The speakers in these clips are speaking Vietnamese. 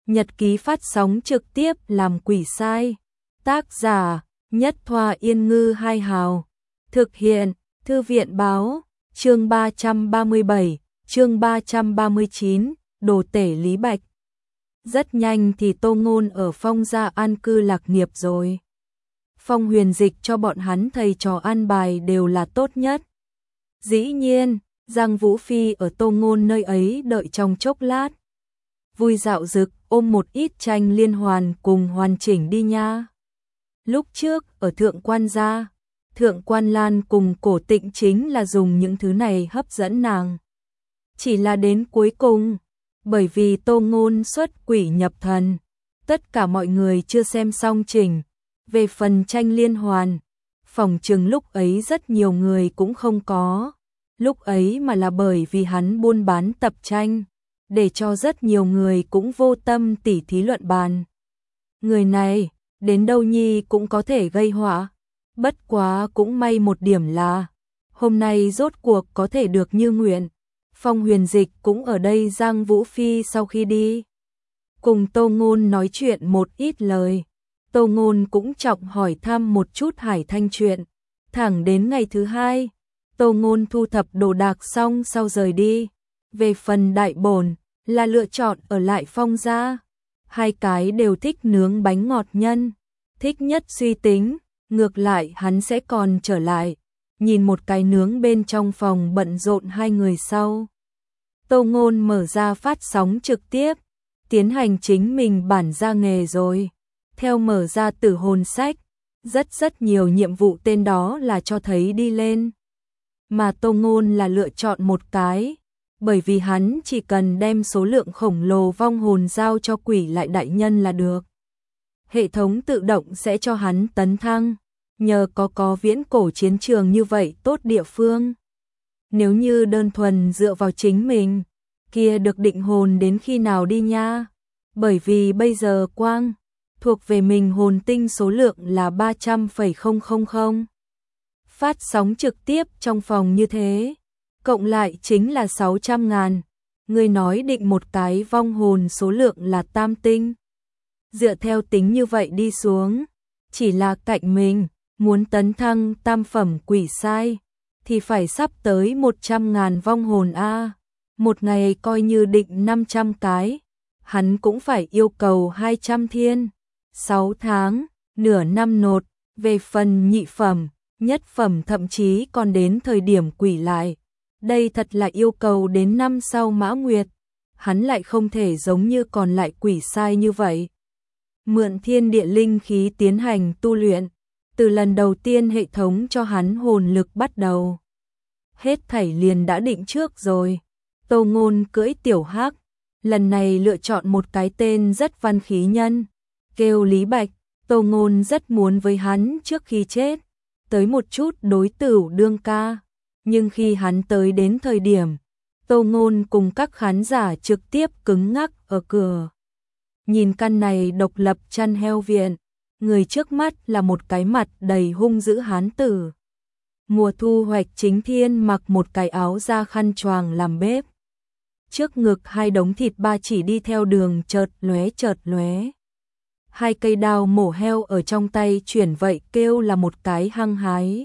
Nhật ký phát sóng trực tiếp làm quỷ sai. Tác giả Nhất Thoa Yên Ngư Hai Hào. Thực hiện Thư viện Báo. Chương 337, chương 339, đồ tể Lý Bạch. Rất nhanh thì Tô Ngôn ở Phong gia an cư lạc nghiệp rồi. Phong Huyền Dịch cho bọn hắn thầy trò an bài đều là tốt nhất. Dĩ nhiên, Giang Vũ Phi ở Tô Ngôn nơi ấy đợi trong chốc lát. Vui dạo dực ôm một ít tranh liên hoàn cùng hoàn chỉnh đi nha. Lúc trước ở Thượng Quan gia, Thượng Quan Lan cùng Cổ Tịnh chính là dùng những thứ này hấp dẫn nàng. Chỉ là đến cuối cùng, bởi vì Tô Ngôn xuất quỷ nhập thần, tất cả mọi người chưa xem xong trình. Về phần tranh liên hoàn, phòng chừng lúc ấy rất nhiều người cũng không có. Lúc ấy mà là bởi vì hắn buôn bán tập tranh, để cho rất nhiều người cũng vô tâm tỉ thí luận bàn. Người này, đến đâu nhi cũng có thể gây họa. Bất quá cũng may một điểm là, hôm nay rốt cuộc có thể được như nguyện. Phong Huyền Dịch cũng ở đây. Giang Vũ Phi sau khi đi, cùng Tô Ngôn nói chuyện một ít lời. Tô Ngôn cũng trọng hỏi thăm một chút Hải Thanh chuyện. Thẳng đến ngày thứ hai, Tô Ngôn thu thập đồ đạc xong sau rời đi. Về phần Đại Bổn, là lựa chọn ở lại Phong gia. Hai cái đều thích nướng bánh ngọt nhân, thích nhất suy tính, ngược lại hắn sẽ còn trở lại. Nhìn một cái nướng bên trong phòng bận rộn hai người sau. Tô Ngôn mở ra phát sóng trực tiếp, tiến hành chính mình bản ra nghề rồi. Theo mở ra tử hồn sách, rất nhiều nhiệm vụ tên đó là cho thấy đi lên. Mà Tô Ngôn là lựa chọn một cái, bởi vì hắn chỉ cần đem số lượng khổng lồ vong hồn giao cho quỷ lại đại nhân là được. Hệ thống tự động sẽ cho hắn tấn thăng, nhờ có viễn cổ chiến trường như vậy tốt địa phương. Nếu như đơn thuần dựa vào chính mình, kia được định hồn đến khi nào đi nha? Bởi vì bây giờ quang thuộc về mình hồn tinh số lượng là 300,000. Phát sóng trực tiếp trong phòng như thế, cộng lại chính là 600.000. Người nói định một cái vong hồn số lượng là tam tinh. Dựa theo tính như vậy đi xuống, chỉ là cạnh mình muốn tấn thăng tam phẩm quỷ sai thì phải sắp tới 100.000 vong hồn a. Một ngày coi như định 500 cái, hắn cũng phải yêu cầu 200 thiên. 6 tháng, nửa năm nột. Về phần nhị phẩm, nhất phẩm thậm chí còn đến thời điểm quỷ lại. Đây thật là yêu cầu đến năm sau Mã Nguyệt. Hắn lại không thể giống như còn lại quỷ sai như vậy. Mượn thiên địa linh khí tiến hành tu luyện. Từ lần đầu tiên hệ thống cho hắn hồn lực bắt đầu, hết thảy liền đã định trước rồi. Tô Ngôn cưỡi tiểu hắc, lần này lựa chọn một cái tên rất văn khí nhân, kêu Lý Bạch. Tô Ngôn rất muốn với hắn trước khi chết tới một chút đối tửu đương ca, nhưng khi hắn tới đến thời điểm, Tô Ngôn cùng các khán giả trực tiếp cứng ngắc ở cửa. Nhìn căn này độc lập chăn heo viện, người trước mắt là một cái mặt đầy hung dữ hán tử. Mùa thu hoạch chính thiên mặc một cái áo da khăn choàng làm bếp. Trước ngực hai đống thịt ba chỉ đi theo đường chợt lóe. Hai cây đao mổ heo ở trong tay chuyển vậy kêu là một cái hăng hái.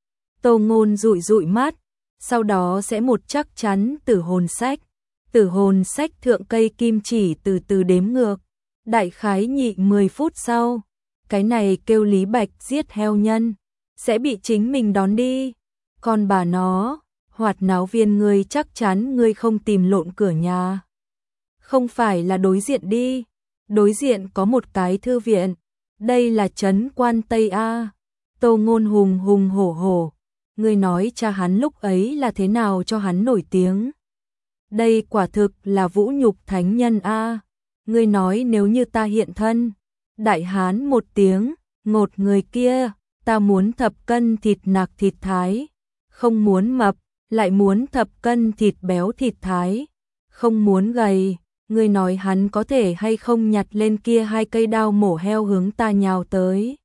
Tô Ngôn dụi mắt, sau đó sẽ một chắc chắn tử hồn sách. Tử hồn sách thượng cây kim chỉ từ từ đếm ngược. Đại khái nhị 10 phút sau, cái này kêu Lý Bạch giết heo nhân, sẽ bị chính mình đón đi. Còn bà nó, Hoạt Náo Viên, ngươi chắc chắn ngươi không tìm lộn cửa nhà. Không phải là đối diện đi, đối diện có một cái thư viện, đây là trấn Quan Tây A. Tô Ngôn hùng hổ, ngươi nói cha hắn lúc ấy là thế nào cho hắn nổi tiếng. Đây quả thực là vũ nhục thánh nhân A. Ngươi nói nếu như ta hiện thân, đại hán một tiếng, ngột người kia, ta muốn thập cân thịt nạc thịt thái, không muốn mập, lại muốn thập cân thịt béo thịt thái, không muốn gầy. Ngươi nói hắn có thể hay không nhặt lên kia hai cây đao mổ heo hướng ta nhào tới.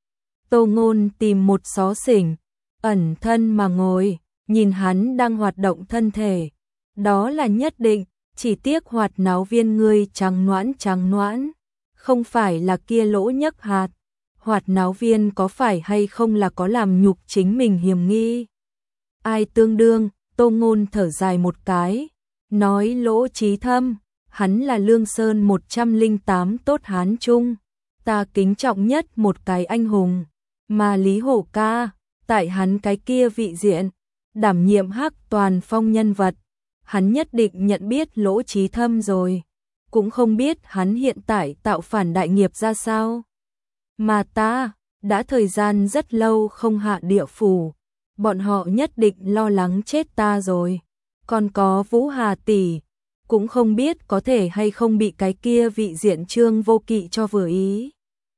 Tô Ngôn tìm một xó xỉnh, ẩn thân mà ngồi, nhìn hắn đang hoạt động thân thể. Đó là nhất định, Chỉ tiếc Hoạt Náo Viên ngươi trắng noãn, không phải là kia lỗ nhấc hạt. Hoạt Náo Viên có phải hay không là có làm nhục chính mình hiểm nghi? Ai tương đương? Tô Ngôn thở dài một cái, nói Lỗ Chí Thâm, hắn là Lương Sơn 108 tốt hán trung, ta kính trọng nhất một cái anh hùng, mà Lý Hổ ca, tại hắn cái kia vị diện, đảm nhiệm Hắc Toàn Phong nhân vật, hắn nhất định nhận biết Lỗ Chí Thâm rồi, cũng không biết hắn hiện tại tạo phản đại nghiệp ra sao. Mà ta, đã thời gian rất lâu không hạ địa phủ, bọn họ nhất định lo lắng chết ta rồi. Còn có Vũ Hà tỷ, cũng không biết có thể hay không bị cái kia vị diện Trương Vô Kỵ cho vừa ý.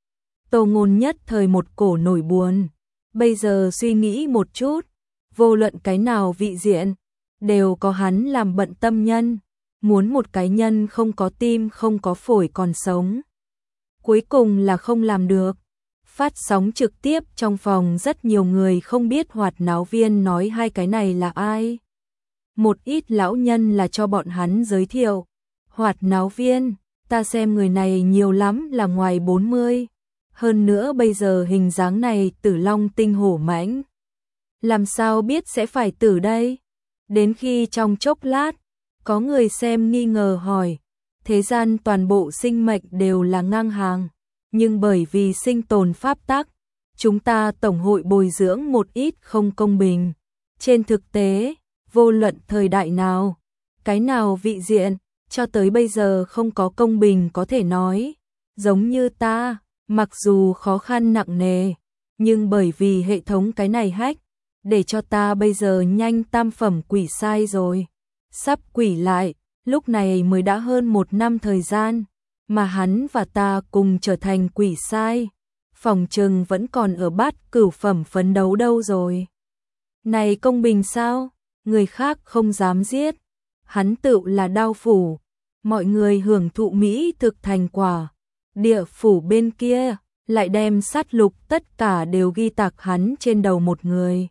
Tô Ngôn nhất thời một cổ nổi buồn, bây giờ suy nghĩ một chút, vô luận cái nào vị diện, đều có hắn làm bận tâm nhân, muốn một cái nhân không có tim không có phổi còn sống. Cuối cùng là không làm được. Phát sóng trực tiếp trong phòng rất nhiều người không biết Hoạt Náo Viên nói hai cái này là ai. Một ít lão nhân là cho bọn hắn giới thiệu. Hoạt Náo Viên, ta xem người này nhiều lắm là ngoài 40. Hơn nữa bây giờ hình dáng này tử long tinh hổ mãnh. Làm sao biết sẽ phải tử đây? Đến khi trong chốc lát, có người xem nghi ngờ hỏi. Thế gian toàn bộ sinh mệnh đều là ngang hàng. Nhưng bởi vì sinh tồn pháp tắc, chúng ta tổng hội bồi dưỡng một ít không công bình. Trên thực tế, vô luận thời đại nào, cái nào vị diện, cho tới bây giờ không có công bình có thể nói. Giống như ta, mặc dù khó khăn nặng nề, nhưng bởi vì hệ thống cái này hack, để cho ta bây giờ nhanh tam phẩm quỷ sai rồi. Sắp quỷ lại, lúc này mới đã hơn 1 năm thời gian. Mà hắn và ta cùng trở thành quỷ sai, phòng trừng vẫn còn ở bát cửu phẩm phấn đấu đâu rồi. Này công bình sao? Người khác không dám giết, hắn tự là đao phủ, mọi người hưởng thụ mỹ thực thành quả. Địa phủ bên kia, lại đem sát lục tất cả đều ghi tạc hắn trên đầu một người.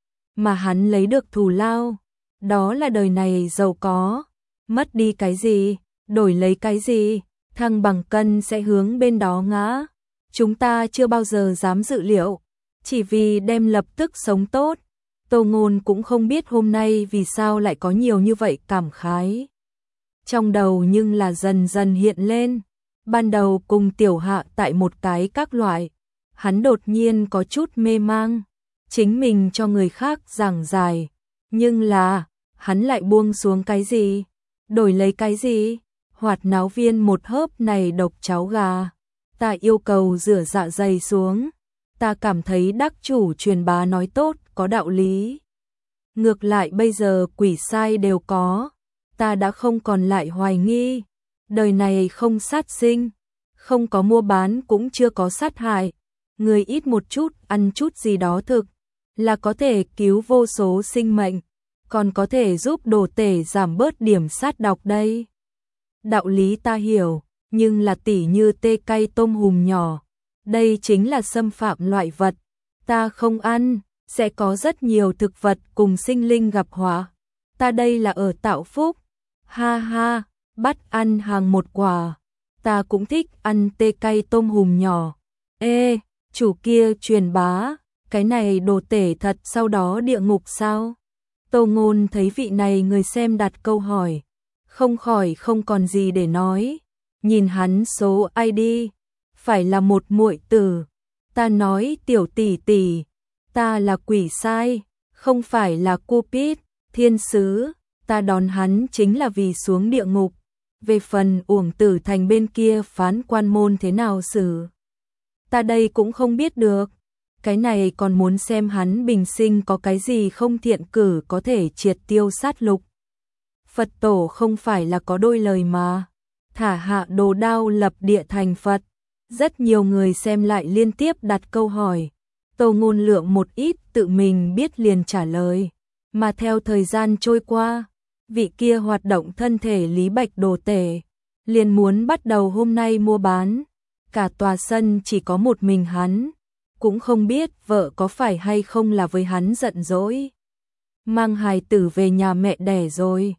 Mà hắn lấy được thù lao, đó là đời này giàu có, mất đi cái gì, đổi lấy cái gì. Thăng bằng cân sẽ hướng bên đó ngã. Chúng ta chưa bao giờ dám dự liệu, chỉ vì đem lập tức sống tốt. Tô Ngôn cũng không biết hôm nay vì sao lại có nhiều như vậy cảm khái. Trong đầu nhưng là dần dần hiện lên. Ban đầu cùng Tiểu Hạ tại một cái các loại, hắn đột nhiên có chút mê mang. Chính mình cho người khác giảng giải, nhưng là, hắn lại buông xuống cái gì? Đổi lấy cái gì? Hoạt Náo Viên một hớp này độc cháo gà, ta yêu cầu rửa dạ dày xuống, ta cảm thấy đắc chủ truyền bá nói tốt, có đạo lý. Ngược lại bây giờ quỷ sai đều có, ta đã không còn lại hoài nghi, đời này không sát sinh, không có mua bán cũng chưa có sát hại, người ít một chút, ăn chút gì đó thực, là có thể cứu vô số sinh mệnh, còn có thể giúp đồ tể giảm bớt điểm sát độc đây. Đạo lý ta hiểu, nhưng là tỉ như tê cay tôm hùm nhỏ, đây chính là xâm phạm loại vật, ta không ăn, sẽ có rất nhiều thực vật cùng sinh linh gặp họa. Ta đây là ở tạo phúc. Ha ha, bắt ăn hàng một quả. Ta cũng thích ăn tê cay tôm hùm nhỏ. Ê, chủ kia truyền bá, cái này đồ tể thật sau đó địa ngục sao? Tô Ngôn thấy vị này người xem đặt câu hỏi, không khỏi không còn gì để nói. Nhìn hắn số ID, phải là một muội tử. Ta nói tiểu tỷ tỷ, ta là quỷ sai, không phải là Cupid, thiên sứ, ta đón hắn chính là vì xuống địa ngục. Về phần Uổng Tử Thành bên kia phán quan môn thế nào xử, ta đây cũng không biết được. Cái này còn muốn xem hắn bình sinh có cái gì không thiện cử có thể triệt tiêu sát lục. Phật tổ không phải là có đôi lời mà, thả hạ đồ đao lập địa thành Phật. Rất nhiều người xem lại liên tiếp đặt câu hỏi. Tô Ngôn lượng một ít tự mình biết liền trả lời. Mà theo thời gian trôi qua, vị kia hoạt động thân thể Lý Bạch đồ tể, liền muốn bắt đầu hôm nay mua bán. Cả tòa sân chỉ có một mình hắn, cũng không biết vợ có phải hay không là với hắn giận dỗi. Mang hài tử về nhà mẹ đẻ rồi.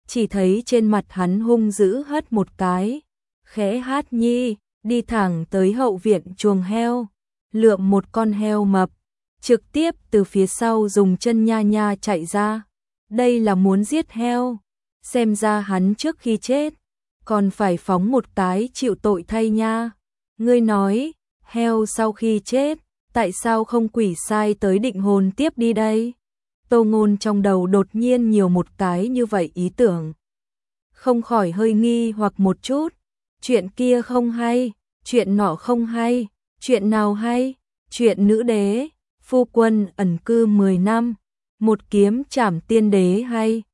chỉ thấy trên mặt hắn hung dữ hất một cái, khẽ hát nhi, đi thẳng tới hậu viện chuồng heo, lượm một con heo mập, trực tiếp từ phía sau dùng chân nha nha chạy ra. Đây là muốn giết heo, xem ra hắn trước khi chết, còn phải phóng một cái chịu tội thay nha. Ngươi nói, heo sau khi chết, tại sao không quỷ sai tới định hồn tiếp đi đây? Tô Ngôn trong đầu đột nhiên nhiều một cái như vậy ý tưởng. Không khỏi hơi nghi hoặc một chút, chuyện kia không hay, chuyện nọ không hay, chuyện nào hay, chuyện nữ đế, phu quân ẩn cư 10 năm, một kiếm trảm tiên đế hay,